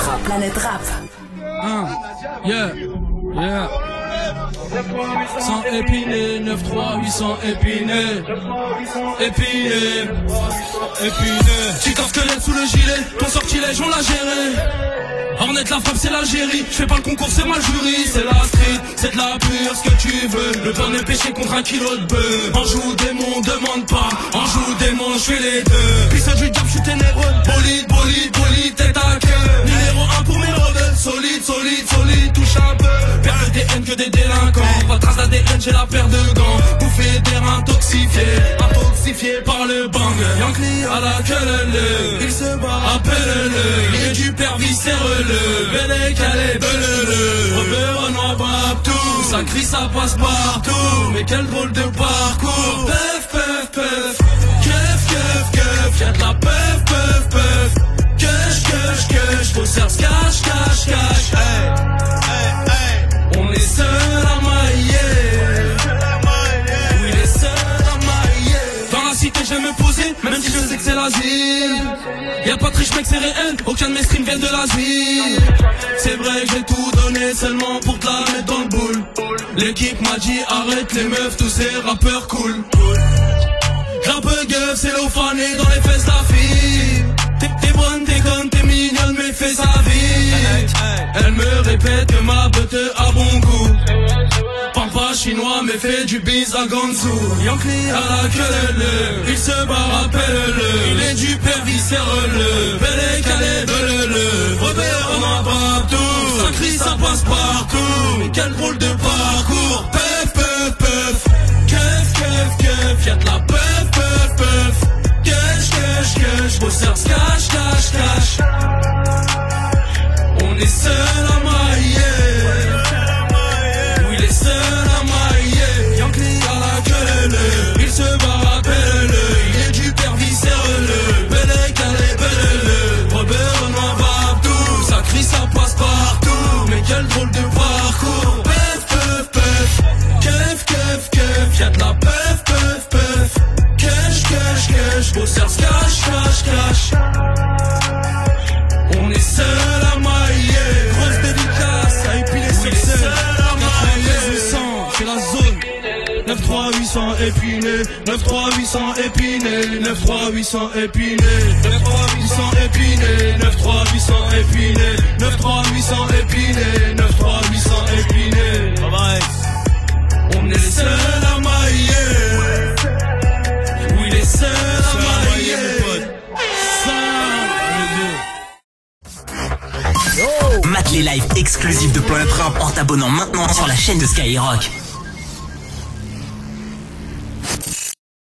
Rap. Planète Rap. Yeah, yeah. 100 épinés, 9-3, 800 épinés. Épinés, épinés. Petit squelette sous le gilet, ton sortilège on l'a géré. Hornet la frappe c'est l'Algérie, je fais pas le concours c'est moi le jury. C'est la street, c'est de la pure ce que tu veux. Le pain est pêché contre un kilo de bœuf. En joue démon, demande pas. En joue démon, je fais les deux. Puis ça du diable, je suis ténébreux. Bolide, bolide, bolide, tête à queue. Numéro 1 pour mes rebelles. Solide, solide, solide, touche un peu. Père de DN que des délinquants. Pas de trace d'ADN, j'ai la paire de gants. Bouffé d'air intoxifié par le bang. Yankee à la queue, il se bat, appelle-le. Il est du père viscéreux-le. Belle calé, beleu. Robert Renoir partout. Ça crie, ça passe partout. Mais quel drôle de parcours. Pef, pef, pef. Keuf, keuf, keuf. Y'a de la pef, pef, pef. Cache, cache, cache. Faussaire, cache, cache, cache. Hey, hey, hey. On est seul à mailler. Oui, les seuls à mailler. Dans la cité, j'aime me poser, même si je sais que c'est l'asile. Y'a pas de riche mec, c'est réel. Aucun de mes streams viennent de l'asile. C'est vrai que j'ai tout donné seulement pour te la mettre dans le boule. L'équipe m'a dit arrête les meufs, tous ces rappeurs cool. Grappe gueuf, c'est l'eau fanée dans les fesses la fille. T'es bonne, t'es conne, t'es mignonne, mais fais sa vie. Elle me répète que ma beutte a bon goût. Pampa chinois, mais fait du bis à Gansu. Yankee à la queue, il se bat, rappelle-le. Il est du père viscéreux-le. Belle calé, beleu. Robert, on a partout. Ça crie, ça passe partout. Mais quel drôle de parcours. Pef, pef, pef. Keuf, keuf, keuf. Y'a de la pef, pef, pef. Cache, cache, cache. Bosseur, cache, cache, cache. On est seul à mailler. Oui, les seuls à mailler. Yankee à la queue, il se bat, rappelle-le. Il est du père viscéreux-le. Belle calé, belle. Robert Renoir partout. Ça crie, ça passe partout. Mais quel drôle de parcours. Pef, pef, pef. Keuf, keuf, keuf. Y'a de la pef, pef, pef. Cache, cache, cache. Bosseur, cache, cache, cache. On est seul à mailler. Grosse dédicace à épiler sur scène. 800, c'est la zone. 9-3, 800 épinés. 9-3, 800 épinés. 9-3, 800 épinés. 9-3, 800 épinés. 9-3, 800 épinés. 9-3, 800 épinés. 9-3, 800 épinés. On est les seuls à mailler. Oui, les seuls à mailler. Mate les lives exclusifs de Planète Rap en t'abonnant maintenant sur la chaîne de Skyrock.